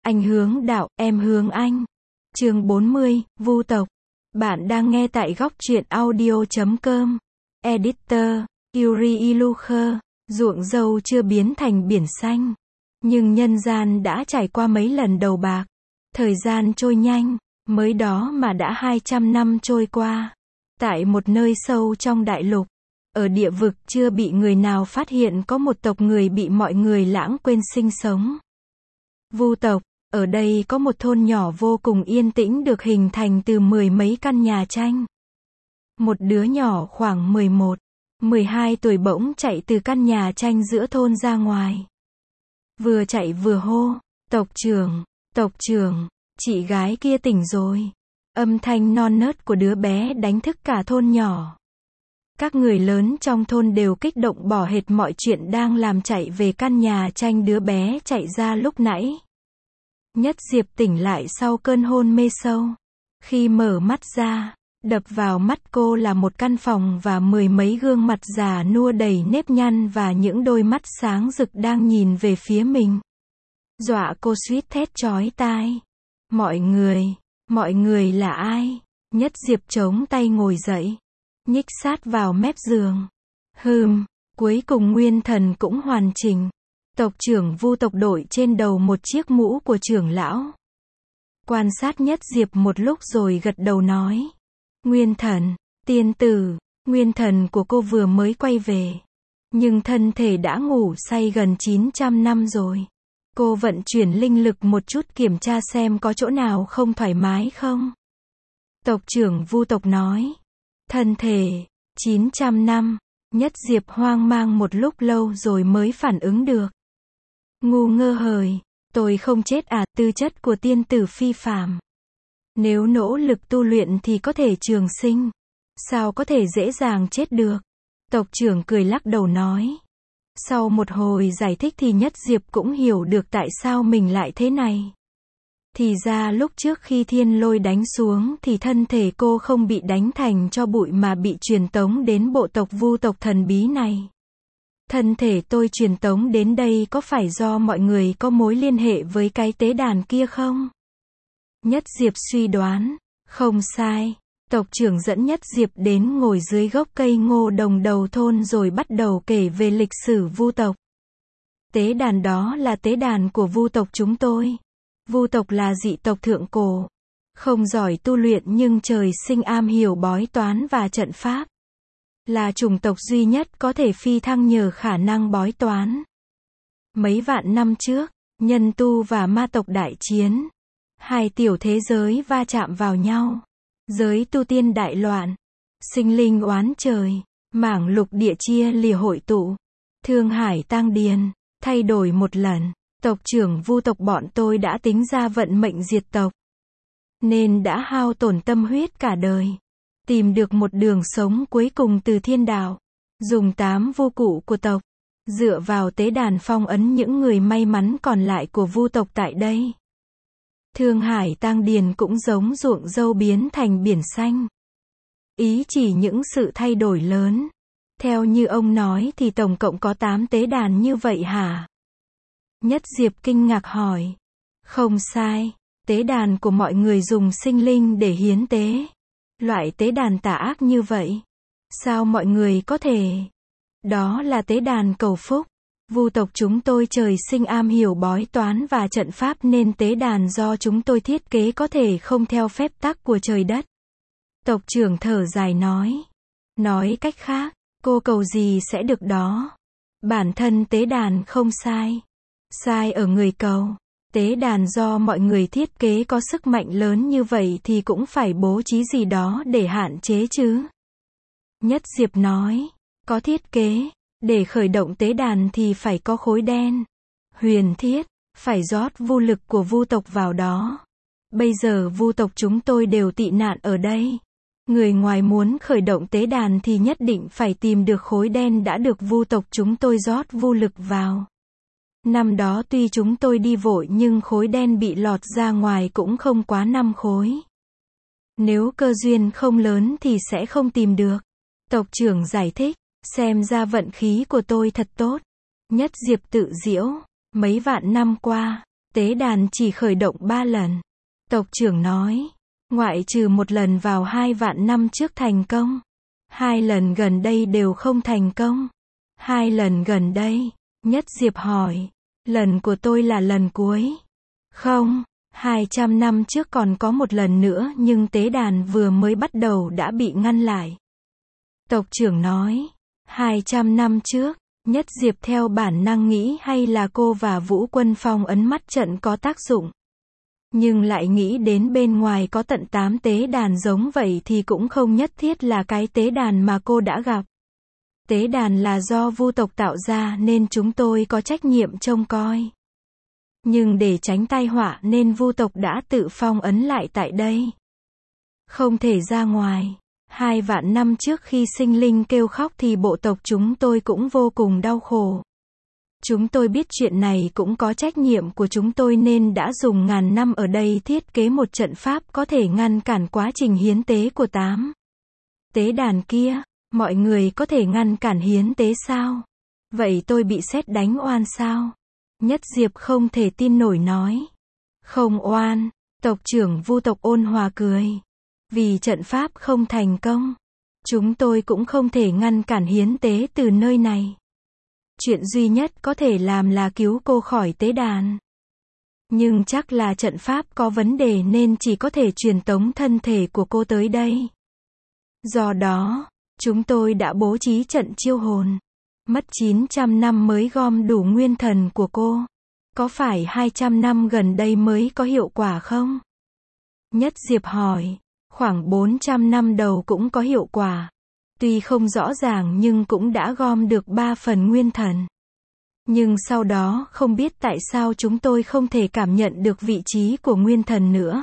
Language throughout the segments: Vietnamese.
Anh hướng đạo, em hướng anh. Chương 40, Vu tộc. Bạn đang nghe tại góc truyện audio.com. Editor, Yuri Ilukher. Ruộng dâu chưa biến thành biển xanh, nhưng nhân gian đã trải qua mấy lần đầu bạc. Thời gian trôi nhanh, mới đó mà đã 200 năm trôi qua. Tại một nơi sâu trong đại lục, ở địa vực chưa bị người nào phát hiện, có một tộc người bị mọi người lãng quên sinh sống. Vu tộc. Ở đây có một thôn nhỏ vô cùng yên tĩnh được hình thành từ 10 mấy căn nhà tranh. Một đứa nhỏ khoảng 11, 12 tuổi bỗng chạy từ căn nhà tranh giữa thôn ra ngoài. Vừa chạy vừa hô, tộc trưởng, chị gái kia tỉnh rồi. Âm thanh non nớt của đứa bé đánh thức cả thôn nhỏ. Các người lớn trong thôn đều kích động bỏ hết mọi chuyện đang làm, chạy về căn nhà tranh đứa bé chạy ra lúc nãy. Nhất Diệp tỉnh lại sau cơn hôn mê sâu. Khi mở mắt ra, đập vào mắt cô là một căn phòng và 10 mấy gương mặt già nua đầy nếp nhăn và những đôi mắt sáng rực đang nhìn về phía mình. Dọa cô suýt thét chói tai. Mọi người là ai? Nhất Diệp chống tay ngồi dậy, nhích sát vào mép giường. Cuối cùng nguyên thần cũng hoàn chỉnh. Tộc trưởng Vu tộc đội trên đầu một chiếc mũ của trưởng lão. Quan sát Nhất Diệp một lúc rồi gật đầu nói. Nguyên thần, tiên tử, nguyên thần của cô vừa mới quay về. Nhưng thân thể đã ngủ say gần 900 năm rồi. Cô vận chuyển linh lực một chút kiểm tra xem có chỗ nào không thoải mái không. Tộc trưởng Vu tộc nói. Thân thể, 900 năm. Nhất Diệp hoang mang một lúc lâu rồi mới phản ứng được. Ngu ngơ hời, tôi không chết à? Tư chất của tiên tử phi phàm. Nếu nỗ lực tu luyện thì có thể trường sinh. Sao có thể dễ dàng chết được? Tộc trưởng cười lắc đầu nói. Sau một hồi giải thích thì Nhất Diệp cũng hiểu được tại sao mình lại thế này. Thì ra lúc trước khi thiên lôi đánh xuống thì thân thể cô không bị đánh thành tro bụi mà bị truyền tống đến bộ tộc Vu tộc thần bí này. Thân thể tôi truyền tống đến đây có phải do mọi người có mối liên hệ với cái tế đàn kia không? Nhất Diệp suy đoán. Không sai. Tộc trưởng dẫn Nhất Diệp đến ngồi dưới gốc cây ngô đồng đầu thôn rồi bắt đầu kể về lịch sử Vu tộc. Tế đàn đó là tế đàn của Vu tộc chúng tôi. Vu tộc là dị tộc thượng cổ. Không giỏi tu luyện nhưng trời sinh am hiểu bói toán và trận pháp. Là chủng tộc duy nhất có thể phi thăng nhờ khả năng bói toán. Mấy vạn năm trước, nhân tu và ma tộc đại chiến. Hai tiểu thế giới va chạm vào nhau. Giới tu tiên đại loạn. Sinh linh oán trời. Mảng lục địa chia lìa hội tụ. Thương hải tang điền. Thay đổi một lần. Tộc trưởng Vu tộc bọn tôi đã tính ra vận mệnh diệt tộc. Nên đã hao tổn tâm huyết cả đời. Tìm được một đường sống cuối cùng từ thiên đạo. Dùng 8 vu cụ của tộc. Dựa vào tế đàn phong ấn những người may mắn còn lại của Vu tộc tại đây. Thương hải tang điền cũng giống ruộng dâu biến thành biển xanh. Ý chỉ những sự thay đổi lớn. Theo như ông nói thì tổng cộng có 8 tế đàn như vậy hả? Nhất Diệp kinh ngạc hỏi. Không sai. Tế đàn của mọi người dùng sinh linh để hiến tế. Loại tế đàn tà ác như vậy. Sao mọi người có thể? Đó là tế đàn cầu phúc. Vu tộc chúng tôi trời sinh am hiểu bói toán và trận pháp nên tế đàn do chúng tôi thiết kế có thể không theo phép tắc của trời đất. Tộc trưởng thở dài nói. Nói cách khác, cô cầu gì sẽ được đó. Bản thân tế đàn không sai. Sai ở người cầu. Tế đàn do mọi người thiết kế có sức mạnh lớn như vậy thì cũng phải bố trí gì đó để hạn chế chứ. Nhất Diệp nói. Có thiết kế. Để khởi động tế đàn thì phải có khối đen. Huyền thiết. Phải rót vu lực của Vu tộc vào đó. Bây giờ Vu tộc chúng tôi đều tị nạn ở đây. Người ngoài muốn khởi động tế đàn thì nhất định phải tìm được khối đen đã được Vu tộc chúng tôi rót vu lực vào. Năm đó tuy chúng tôi đi vội nhưng khối đen bị lọt ra ngoài cũng không quá 5 khối. Nếu cơ duyên không lớn thì sẽ không tìm được. Tộc trưởng giải thích. Xem ra vận khí của tôi thật tốt. Nhất Diệp tự giễu. Mấy vạn năm qua, Tế đàn chỉ khởi động 3 lần. Tộc trưởng nói, ngoại trừ một lần vào 2 vạn năm trước thành công. 2 lần gần đây đều không thành công. 2 lần gần đây, Nhất Diệp hỏi, lần của tôi là lần cuối. Không, 200 năm trước còn có một lần nữa nhưng tế đàn vừa mới bắt đầu đã bị ngăn lại. Tộc trưởng nói, 200 năm trước, Nhất Diệp theo bản năng nghĩ hay là cô và Vũ Quân Phong ấn mắt trận có tác dụng. Nhưng lại nghĩ đến bên ngoài có tận 8 tế đàn giống vậy thì cũng không nhất thiết là cái tế đàn mà cô đã gặp. Tế đàn là do Vu tộc tạo ra nên chúng tôi có trách nhiệm trông coi. Nhưng để tránh tai họa nên Vu tộc đã tự phong ấn lại tại đây. Không thể ra ngoài. 2 vạn năm trước khi sinh linh kêu khóc thì bộ tộc chúng tôi cũng vô cùng đau khổ. Chúng tôi biết chuyện này cũng có trách nhiệm của chúng tôi nên đã dùng ngàn năm ở đây thiết kế một trận pháp có thể ngăn cản quá trình hiến tế của 8 tế đàn kia. Mọi người có thể ngăn cản hiến tế sao? Vậy tôi bị sét đánh oan sao? Nhất Diệp không thể tin nổi nói. Không oan, tộc trưởng Vu tộc ôn hòa cười. Vì trận pháp không thành công, chúng tôi cũng không thể ngăn cản hiến tế từ nơi này. Chuyện duy nhất có thể làm là cứu cô khỏi tế đàn. Nhưng chắc là trận pháp có vấn đề nên chỉ có thể truyền tống thân thể của cô tới đây. Do đó, chúng tôi đã bố trí trận chiêu hồn. Mất 900 năm mới gom đủ nguyên thần của cô. Có phải 200 năm gần đây mới có hiệu quả không? Nhất Diệp hỏi. Khoảng 400 năm đầu cũng có hiệu quả. Tuy không rõ ràng nhưng cũng đã gom được 3 phần nguyên thần. Nhưng sau đó không biết tại sao chúng tôi không thể cảm nhận được vị trí của nguyên thần nữa.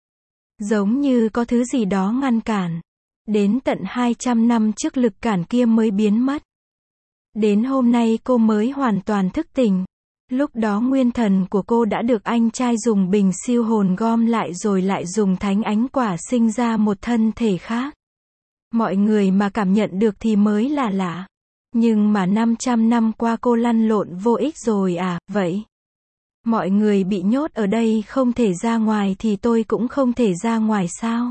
Giống như có thứ gì đó ngăn cản. Đến tận 200 năm trước lực cản kia mới biến mất. Đến hôm nay cô mới hoàn toàn thức tỉnh. Lúc đó nguyên thần của cô đã được anh trai dùng bình siêu hồn gom lại rồi lại dùng thánh ánh quả sinh ra một thân thể khác. Mọi người mà cảm nhận được thì mới là lạ. Nhưng mà 500 năm qua cô lăn lộn vô ích rồi à, vậy? Mọi người bị nhốt ở đây không thể ra ngoài thì tôi cũng không thể ra ngoài sao?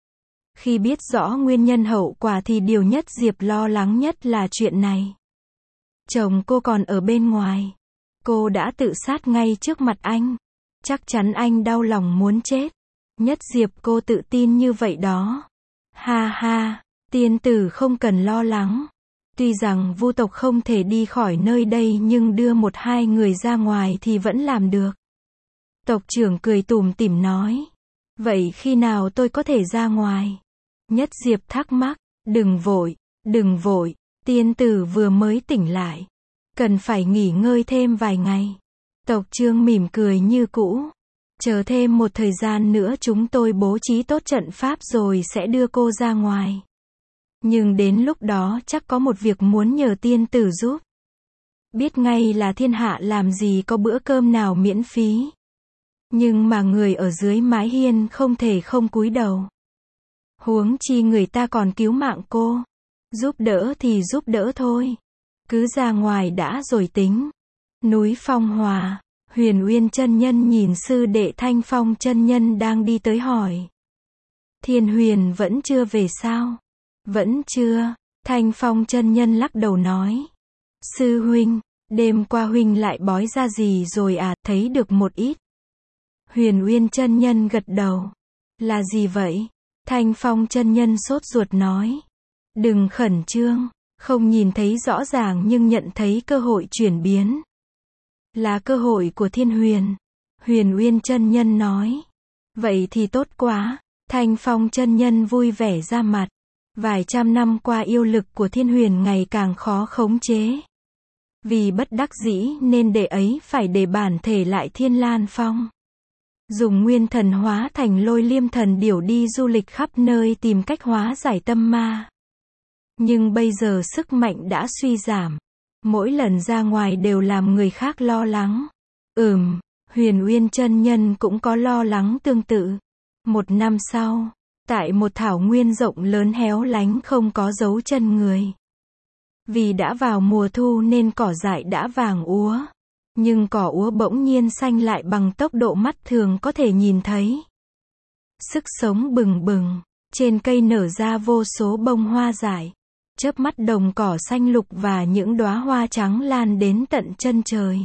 Khi biết rõ nguyên nhân hậu quả thì điều Nhất Diệp lo lắng nhất là chuyện này. Chồng cô còn ở bên ngoài. Cô đã tự sát ngay trước mặt anh. Chắc chắn anh đau lòng muốn chết. Nhất Diệp cô tự tin như vậy đó. Ha ha, tiên tử không cần lo lắng. Tuy rằng Vu tộc không thể đi khỏi nơi đây nhưng đưa 1-2 người ra ngoài thì vẫn làm được. Tộc trưởng cười tủm tỉm nói. Vậy khi nào tôi có thể ra ngoài? Nhất Diệp thắc mắc. Đừng vội, tiên tử vừa mới tỉnh lại. Cần phải nghỉ ngơi thêm vài ngày. Tộc trưởng mỉm cười như cũ. Chờ thêm một thời gian nữa chúng tôi bố trí tốt trận pháp rồi sẽ đưa cô ra ngoài. Nhưng đến lúc đó chắc có một việc muốn nhờ tiên tử giúp. Biết ngay là thiên hạ làm gì có bữa cơm nào miễn phí. Nhưng mà người ở dưới mái hiên không thể không cúi đầu. Huống chi người ta còn cứu mạng cô. Giúp đỡ thì giúp đỡ thôi. Cứ ra ngoài đã rồi tính. Núi Phong Hòa, Huyền Uyên chân nhân nhìn sư đệ Thanh Phong chân nhân đang đi tới hỏi. Thiên Huyền vẫn chưa về sao? Vẫn chưa, Thanh Phong chân nhân lắc đầu nói. Sư huynh, đêm qua huynh lại bói ra gì rồi à, thấy được một ít. Huyền Uyên chân nhân gật đầu. Là gì vậy? Thanh Phong chân nhân sốt ruột nói. Đừng khẩn trương, không nhìn thấy rõ ràng nhưng nhận thấy cơ hội chuyển biến. Là cơ hội của Thiên Huyền. Huyền Uyên chân nhân nói. Vậy thì tốt quá. Thanh Phong chân nhân vui vẻ ra mặt. Vài trăm năm qua yêu lực của Thiên Huyền ngày càng khó khống chế. Vì bất đắc dĩ nên đệ ấy phải để bản thể lại Thiên Lan Phong. Dùng nguyên thần hóa thành Lôi Liêm thần điểu đi du lịch khắp nơi tìm cách hóa giải tâm ma. Nhưng bây giờ sức mạnh đã suy giảm. Mỗi lần ra ngoài đều làm người khác lo lắng. Huyền Uyên chân nhân cũng có lo lắng tương tự. 1 năm sau, tại một thảo nguyên rộng lớn héo lánh không có dấu chân người. Vì đã vào mùa thu nên cỏ dại đã vàng úa. Nhưng cỏ úa bỗng nhiên xanh lại bằng tốc độ mắt thường có thể nhìn thấy. Sức sống bừng bừng, trên cây nở ra vô số bông hoa dại. Chớp mắt đồng cỏ xanh lục và những đóa hoa trắng lan đến tận chân trời.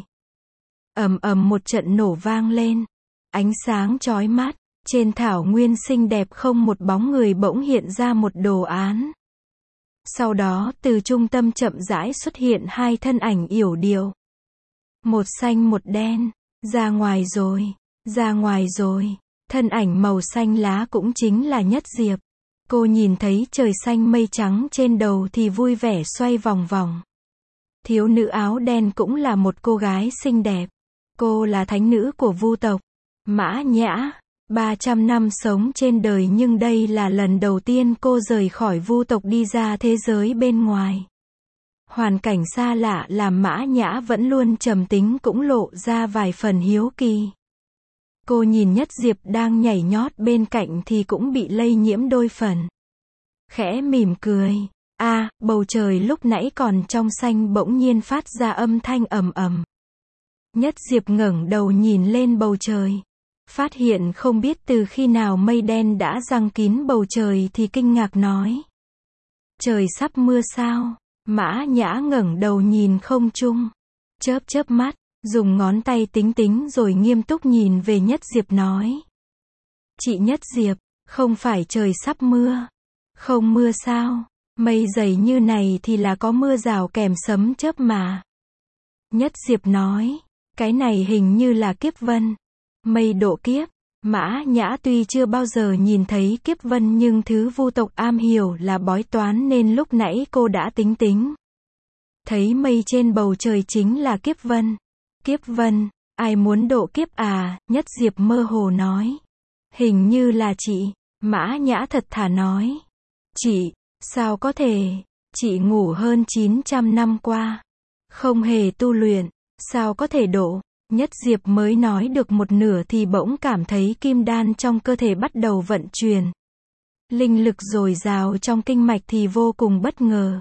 Ầm ầm một trận nổ vang lên. Ánh sáng chói mắt, trên thảo nguyên xinh đẹp không một bóng người bỗng hiện ra một đồ án. Sau đó từ trung tâm chậm rãi xuất hiện hai thân ảnh yểu điệu. Một xanh một đen, ra ngoài rồi, ra ngoài rồi. Thân ảnh màu xanh lá cũng chính là Nhất Diệp. Cô nhìn thấy trời xanh mây trắng trên đầu thì vui vẻ xoay vòng vòng. Thiếu nữ áo đen cũng là một cô gái xinh đẹp. Cô là thánh nữ của Vu tộc, Mã Nhã. 300 năm sống trên đời nhưng đây là lần đầu tiên cô rời khỏi Vu tộc đi ra thế giới bên ngoài. Hoàn cảnh xa lạ làm Mã Nhã vẫn luôn trầm tính cũng lộ ra vài phần hiếu kỳ. Cô nhìn Nhất Diệp đang nhảy nhót bên cạnh thì cũng bị lây nhiễm đôi phần. Khẽ mỉm cười. Bầu trời lúc nãy còn trong xanh bỗng nhiên phát ra âm thanh ầm ầm. Nhất Diệp ngẩng đầu nhìn lên bầu trời. Phát hiện không biết từ khi nào mây đen đã giăng kín bầu trời thì kinh ngạc nói. Trời sắp mưa sao? Mã Nhã ngẩng đầu nhìn không trung. Chớp chớp mắt, dùng ngón tay tính tính rồi nghiêm túc nhìn về Nhất Diệp nói. Chị Nhất Diệp, không phải trời sắp mưa. Không mưa sao? Mây dày như này thì là có mưa rào kèm sấm chớp mà. Nhất Diệp nói. Cái này hình như là kiếp vân. Mây độ kiếp. Mã Nhã tuy chưa bao giờ nhìn thấy kiếp vân nhưng thứ Vu tộc am hiểu là bói toán nên lúc nãy cô đã tính tính. Thấy mây trên bầu trời chính là kiếp vân. Kiếp vân, ai muốn độ kiếp à? Nhất Diệp mơ hồ nói. Hình như là chị. Mã Nhã thật thà nói. Chị, sao có thể? Chị ngủ hơn 900 năm qua. Không hề tu luyện, sao có thể độ? Nhất Diệp mới nói được một nửa thì bỗng cảm thấy kim đan trong cơ thể bắt đầu vận chuyển. Linh lực dồi dào trong kinh mạch thì vô cùng bất ngờ.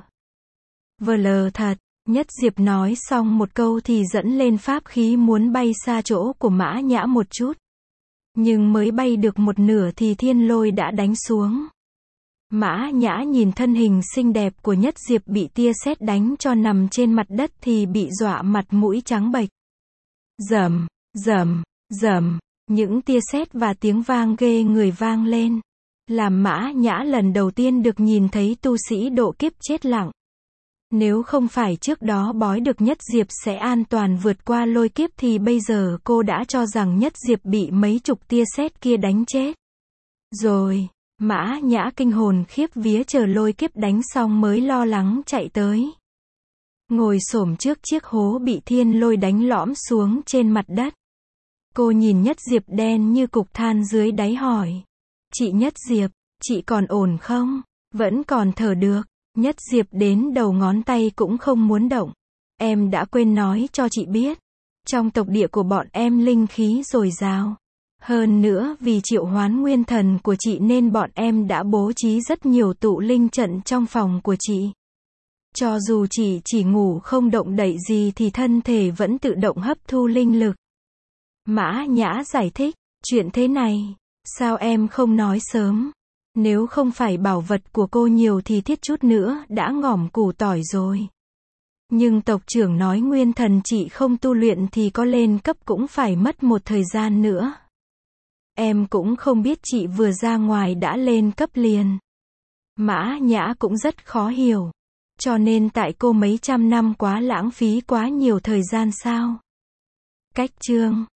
Vờ lờ thật, Nhất Diệp nói xong một câu thì dẫn lên pháp khí muốn bay xa chỗ của Mã Nhã một chút. Nhưng mới bay được một nửa thì thiên lôi đã đánh xuống. Mã Nhã nhìn thân hình xinh đẹp của Nhất Diệp bị tia sét đánh cho nằm trên mặt đất thì bị dọa mặt mũi trắng bệch. Rầm, rầm, rầm, những tia sét và tiếng vang ghê người vang lên. Làm Mã Nhã lần đầu tiên được nhìn thấy tu sĩ độ kiếp chết lặng. Nếu không phải trước đó bói được Nhất Diệp sẽ an toàn vượt qua lôi kiếp thì bây giờ cô đã cho rằng Nhất Diệp bị mấy chục tia sét kia đánh chết. Rồi, Mã Nhã kinh hồn khiếp vía chờ lôi kiếp đánh xong mới lo lắng chạy tới. Ngồi xổm trước chiếc hố bị thiên lôi đánh lõm xuống trên mặt đất. Cô nhìn Nhất Diệp đen như cục than dưới đáy hỏi. Chị Nhất Diệp, chị còn ổn không? Vẫn còn thở được. Nhất Diệp đến đầu ngón tay cũng không muốn động. Em đã quên nói cho chị biết. Trong tộc địa của bọn em linh khí dồi dào. Hơn nữa vì triệu hoán nguyên thần của chị nên bọn em đã bố trí rất nhiều tụ linh trận trong phòng của chị. Cho dù chị chỉ ngủ không động đậy gì thì thân thể vẫn tự động hấp thu linh lực. Mã Nhã giải thích, chuyện thế này, sao em không nói sớm? Nếu không phải bảo vật của cô nhiều thì thiết chút nữa đã ngỏm củ tỏi rồi. Nhưng tộc trưởng nói nguyên thần chị không tu luyện thì có lên cấp cũng phải mất một thời gian nữa. Em cũng không biết chị vừa ra ngoài đã lên cấp liền. Mã Nhã cũng rất khó hiểu. Cho nên tại cô mấy trăm năm quá lãng phí quá nhiều thời gian sao? Cách chương